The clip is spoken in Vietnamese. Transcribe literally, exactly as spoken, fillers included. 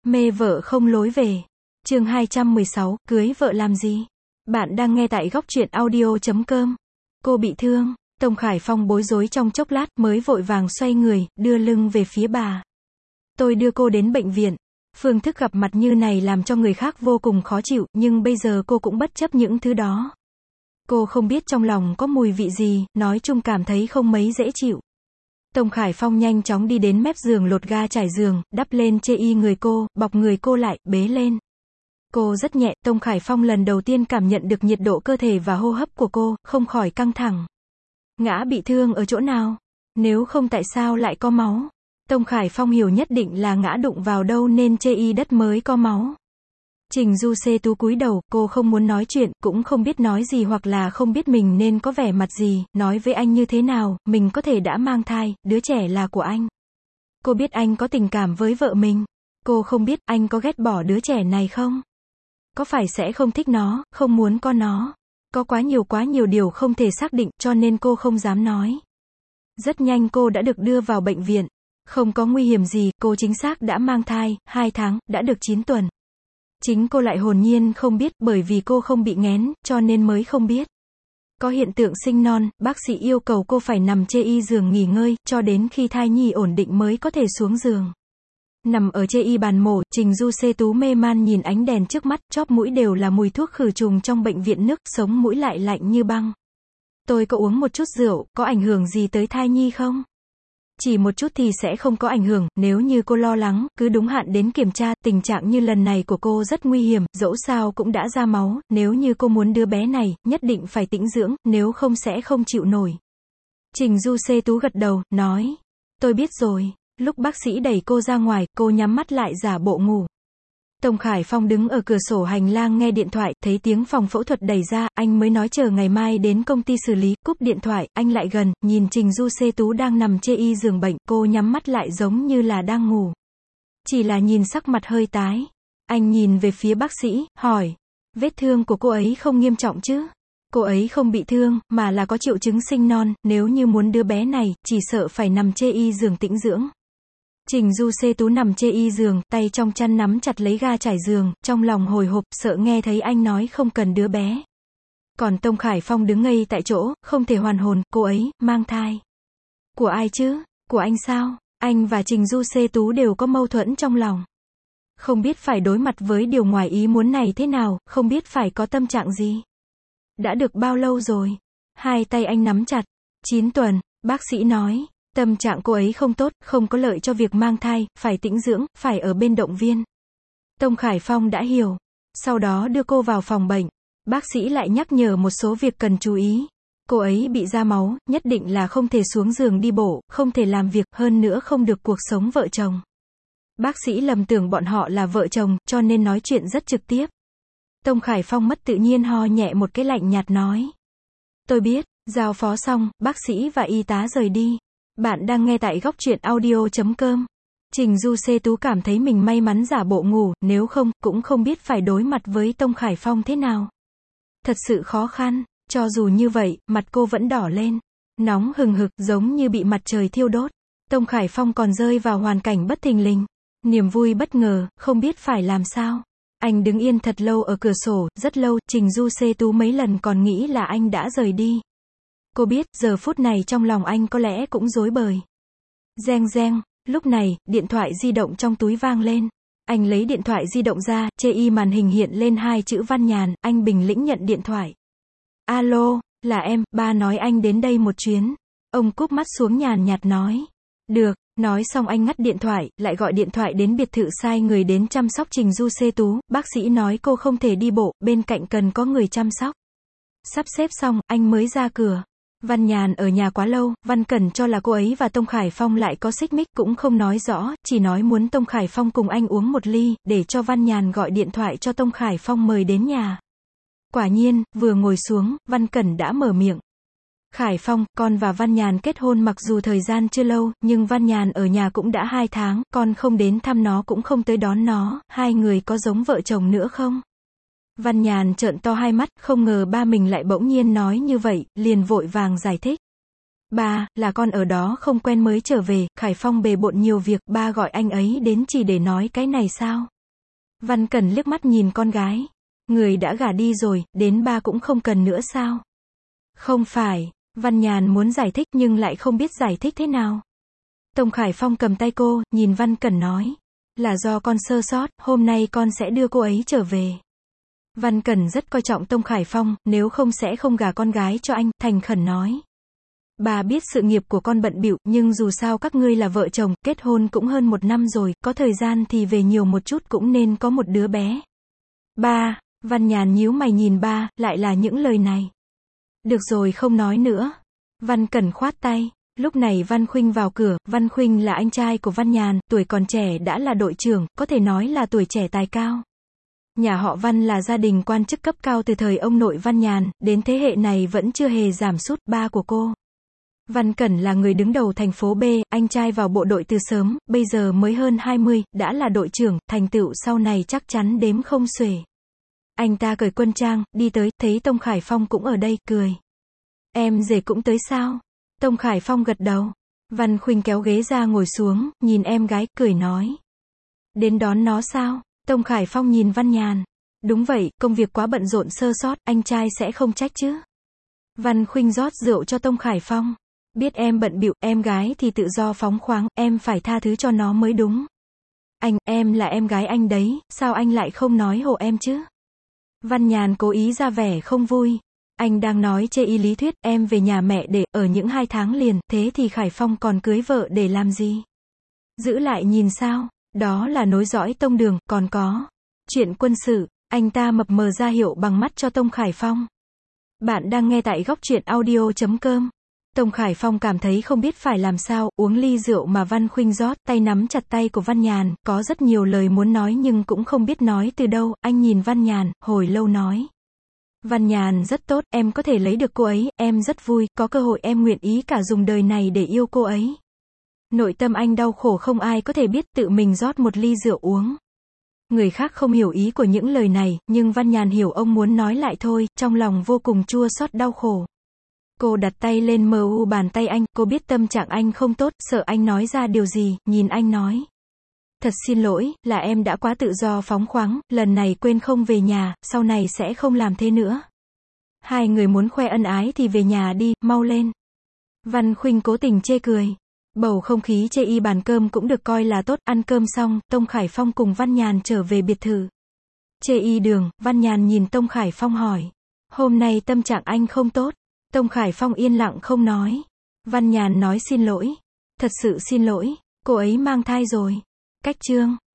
Mê vợ không lối về. Chương hai trăm mười sáu, cưới vợ làm gì? Bạn đang nghe tại góc truyện audio chấm com. Cô bị thương. Tông Khải Phong bối rối trong chốc lát mới vội vàng xoay người, đưa lưng về phía bà. Tôi đưa cô đến bệnh viện. Phương thức gặp mặt như này làm cho người khác vô cùng khó chịu, nhưng bây giờ cô cũng bất chấp những thứ đó. Cô không biết trong lòng có mùi vị gì, nói chung cảm thấy không mấy dễ chịu. Tông Khải Phong nhanh chóng đi đến mép giường lột ga trải giường, đắp lên chê y người cô, bọc người cô lại, bế lên. Cô rất nhẹ, Tông Khải Phong lần đầu tiên cảm nhận được nhiệt độ cơ thể và hô hấp của cô, không khỏi căng thẳng. Ngã bị thương ở chỗ nào? Nếu không tại sao lại có máu? Tông Khải Phong hiểu nhất định là ngã đụng vào đâu nên chê y đất mới có máu. Trình Du Xê Tú cúi đầu, cô không muốn nói chuyện, cũng không biết nói gì hoặc là không biết mình nên có vẻ mặt gì, nói với anh như thế nào, mình có thể đã mang thai, đứa trẻ là của anh. Cô biết anh có tình cảm với vợ mình. Cô không biết anh có ghét bỏ đứa trẻ này không? Có phải sẽ không thích nó, không muốn có nó? Có quá nhiều quá nhiều điều không thể xác định, cho nên cô không dám nói. Rất nhanh cô đã được đưa vào bệnh viện. Không có nguy hiểm gì, cô chính xác đã mang thai, hai tháng, đã được chín tuần. Chính cô lại hồn nhiên không biết, bởi vì cô không bị nghén, cho nên mới không biết. Có hiện tượng sinh non, bác sĩ yêu cầu cô phải nằm chê y giường nghỉ ngơi, cho đến khi thai nhi ổn định mới có thể xuống giường. Nằm ở chê y bàn mổ, Trình Du Xê Tú mê man nhìn ánh đèn trước mắt, chóp mũi đều là mùi thuốc khử trùng trong bệnh viện nước, sống mũi lại lạnh như băng. Tôi có uống một chút rượu, có ảnh hưởng gì tới thai nhi không? Chỉ một chút thì sẽ không có ảnh hưởng, nếu như cô lo lắng, cứ đúng hạn đến kiểm tra, tình trạng như lần này của cô rất nguy hiểm, dẫu sao cũng đã ra máu, nếu như cô muốn đứa bé này, nhất định phải tĩnh dưỡng, nếu không sẽ không chịu nổi. Trình Du Xê Tú gật đầu, nói, tôi biết rồi. Lúc bác sĩ đẩy cô ra ngoài, cô nhắm mắt lại giả bộ ngủ. Tông Khải Phong đứng ở cửa sổ hành lang nghe điện thoại, thấy tiếng phòng phẫu thuật đẩy ra, anh mới nói chờ ngày mai đến công ty xử lý, cúp điện thoại, anh lại gần, nhìn Trình Du Xê Tú đang nằm chê y giường bệnh, cô nhắm mắt lại giống như là đang ngủ. Chỉ là nhìn sắc mặt hơi tái. Anh nhìn về phía bác sĩ, hỏi, vết thương của cô ấy không nghiêm trọng chứ? Cô ấy không bị thương, mà là có triệu chứng sinh non, nếu như muốn đứa bé này, chỉ sợ phải nằm chê y giường tĩnh dưỡng. Trình Du Xê Tú nằm chê y giường, tay trong chăn nắm chặt lấy ga trải giường, trong lòng hồi hộp, sợ nghe thấy anh nói không cần đứa bé. Còn Tông Khải Phong đứng ngây tại chỗ, không thể hoàn hồn, cô ấy, mang thai. Của ai chứ? Của anh sao? Anh và Trình Du Xê Tú đều có mâu thuẫn trong lòng. Không biết phải đối mặt với điều ngoài ý muốn này thế nào, không biết phải có tâm trạng gì. Đã được bao lâu rồi? Hai tay anh nắm chặt. Chín tuần, bác sĩ nói. Tâm trạng cô ấy không tốt, không có lợi cho việc mang thai, phải tĩnh dưỡng, phải ở bên động viên. Tông Khải Phong đã hiểu. Sau đó đưa cô vào phòng bệnh. Bác sĩ lại nhắc nhở một số việc cần chú ý. Cô ấy bị ra máu, nhất định là không thể xuống giường đi bộ, không thể làm việc, hơn nữa không được cuộc sống vợ chồng. Bác sĩ lầm tưởng bọn họ là vợ chồng, cho nên nói chuyện rất trực tiếp. Tông Khải Phong mất tự nhiên ho nhẹ một cái lạnh nhạt nói. Tôi biết, giao phó xong, bác sĩ và y tá rời đi. Bạn đang nghe tại góc truyện audio chấm com. Trình Du Xê Tú cảm thấy mình may mắn giả bộ ngủ, nếu không, cũng không biết phải đối mặt với Tông Khải Phong thế nào. Thật sự khó khăn, cho dù như vậy, mặt cô vẫn đỏ lên. Nóng hừng hực, giống như bị mặt trời thiêu đốt. Tông Khải Phong còn rơi vào hoàn cảnh bất thình lình. Niềm vui bất ngờ, không biết phải làm sao. Anh đứng yên thật lâu ở cửa sổ, rất lâu, Trình Du Xê Tú mấy lần còn nghĩ là anh đã rời đi. Cô biết, giờ phút này trong lòng anh có lẽ cũng rối bời. Reng reng, lúc này, điện thoại di động trong túi vang lên. Anh lấy điện thoại di động ra, chê y màn hình hiện lên hai chữ Văn Nhàn, anh bình lĩnh nhận điện thoại. Alo, là em, ba nói anh đến đây một chuyến. Ông cúp mắt xuống nhàn nhạt nói. Được, nói xong anh ngắt điện thoại, lại gọi điện thoại đến biệt thự sai người đến chăm sóc Trình Du Xê Tú, bác sĩ nói cô không thể đi bộ, bên cạnh cần có người chăm sóc. Sắp xếp xong, anh mới ra cửa. Văn Nhàn ở nhà quá lâu, Văn Cẩn cho là cô ấy và Tông Khải Phong lại có xích mích, cũng không nói rõ, chỉ nói muốn Tông Khải Phong cùng anh uống một ly, để cho Văn Nhàn gọi điện thoại cho Tông Khải Phong mời đến nhà. Quả nhiên, vừa ngồi xuống, Văn Cẩn đã mở miệng. Khải Phong, con và Văn Nhàn kết hôn mặc dù thời gian chưa lâu, nhưng Văn Nhàn ở nhà cũng đã hai tháng, con không đến thăm nó cũng không tới đón nó, hai người có giống vợ chồng nữa không? Văn Nhàn trợn to hai mắt, không ngờ ba mình lại bỗng nhiên nói như vậy, liền vội vàng giải thích. Ba, là con ở đó không quen mới trở về, Khải Phong bề bộn nhiều việc, ba gọi anh ấy đến chỉ để nói cái này sao? Văn Cẩn liếc mắt nhìn con gái. Người đã gả đi rồi, đến ba cũng không cần nữa sao? Không phải, Văn Nhàn muốn giải thích nhưng lại không biết giải thích thế nào. Tông Khải Phong cầm tay cô, nhìn Văn Cẩn nói. Là do con sơ sót, hôm nay con sẽ đưa cô ấy trở về. Văn Cẩn rất coi trọng Tông Khải Phong, nếu không sẽ không gả con gái cho anh, thành khẩn nói. Bà biết sự nghiệp của con bận bịu, nhưng dù sao các ngươi là vợ chồng, kết hôn cũng hơn một năm rồi, có thời gian thì về nhiều một chút cũng nên có một đứa bé. Ba, Văn Nhàn nhíu mày nhìn ba, lại là những lời này. Được rồi không nói nữa. Văn Cẩn khoát tay. Lúc này Văn Khuynh vào cửa, Văn Khuynh là anh trai của Văn Nhàn, tuổi còn trẻ đã là đội trưởng, có thể nói là tuổi trẻ tài cao. Nhà họ Văn là gia đình quan chức cấp cao từ thời ông nội Văn Nhàn, đến thế hệ này vẫn chưa hề giảm sút. Ba của cô, Văn Cẩn là người đứng đầu thành phố B, anh trai vào bộ đội từ sớm, bây giờ mới hơn hai mươi, đã là đội trưởng, thành tựu sau này chắc chắn đếm không xuể. Anh ta cởi quân trang, đi tới, thấy Tông Khải Phong cũng ở đây, cười. Em rể cũng tới sao? Tông Khải Phong gật đầu. Văn Khuynh kéo ghế ra ngồi xuống, nhìn em gái, cười nói. Đến đón nó sao? Tông Khải Phong nhìn Văn Nhàn. Đúng vậy, công việc quá bận rộn sơ sót, anh trai sẽ không trách chứ. Văn Khuynh rót rượu cho Tông Khải Phong. Biết em bận bịu, em gái thì tự do phóng khoáng, em phải tha thứ cho nó mới đúng. Anh, em là em gái anh đấy, sao anh lại không nói hộ em chứ? Văn Nhàn cố ý ra vẻ không vui. Anh đang nói chê y lý thuyết, em về nhà mẹ để, ở những hai tháng liền, thế thì Khải Phong còn cưới vợ để làm gì? Giữ lại nhìn sao? Đó là nối dõi tông đường, còn có chuyện quân sự. Anh ta mập mờ ra hiệu bằng mắt cho Tông Khải Phong. Bạn đang nghe tại góc truyện audio chấm com. Tông Khải Phong cảm thấy không biết phải làm sao, uống ly rượu mà Văn Khuynh rót, tay nắm chặt tay của Văn Nhàn, có rất nhiều lời muốn nói nhưng cũng không biết nói từ đâu, anh nhìn Văn Nhàn, hồi lâu nói. Văn Nhàn rất tốt, em có thể lấy được cô ấy, em rất vui, có cơ hội em nguyện ý cả dùng đời này để yêu cô ấy. Nội tâm anh đau khổ không ai có thể biết, tự mình rót một ly rượu uống. Người khác không hiểu ý của những lời này, nhưng Văn Nhàn hiểu ông muốn nói lại thôi, trong lòng vô cùng chua xót đau khổ. Cô đặt tay lên mờ u bàn tay anh, cô biết tâm trạng anh không tốt, sợ anh nói ra điều gì, nhìn anh nói. Thật xin lỗi, là em đã quá tự do phóng khoáng, lần này quên không về nhà, sau này sẽ không làm thế nữa. Hai người muốn khoe ân ái thì về nhà đi, mau lên. Văn Khuynh cố tình chê cười. Bầu không khí chê y bàn cơm cũng được coi là tốt, ăn cơm xong, Tông Khải Phong cùng Văn Nhàn trở về biệt thự. Chê y đường, Văn Nhàn nhìn Tông Khải Phong hỏi. Hôm nay tâm trạng anh không tốt. Tông Khải Phong yên lặng không nói. Văn Nhàn nói xin lỗi. Thật sự xin lỗi, cô ấy mang thai rồi. Cách chương.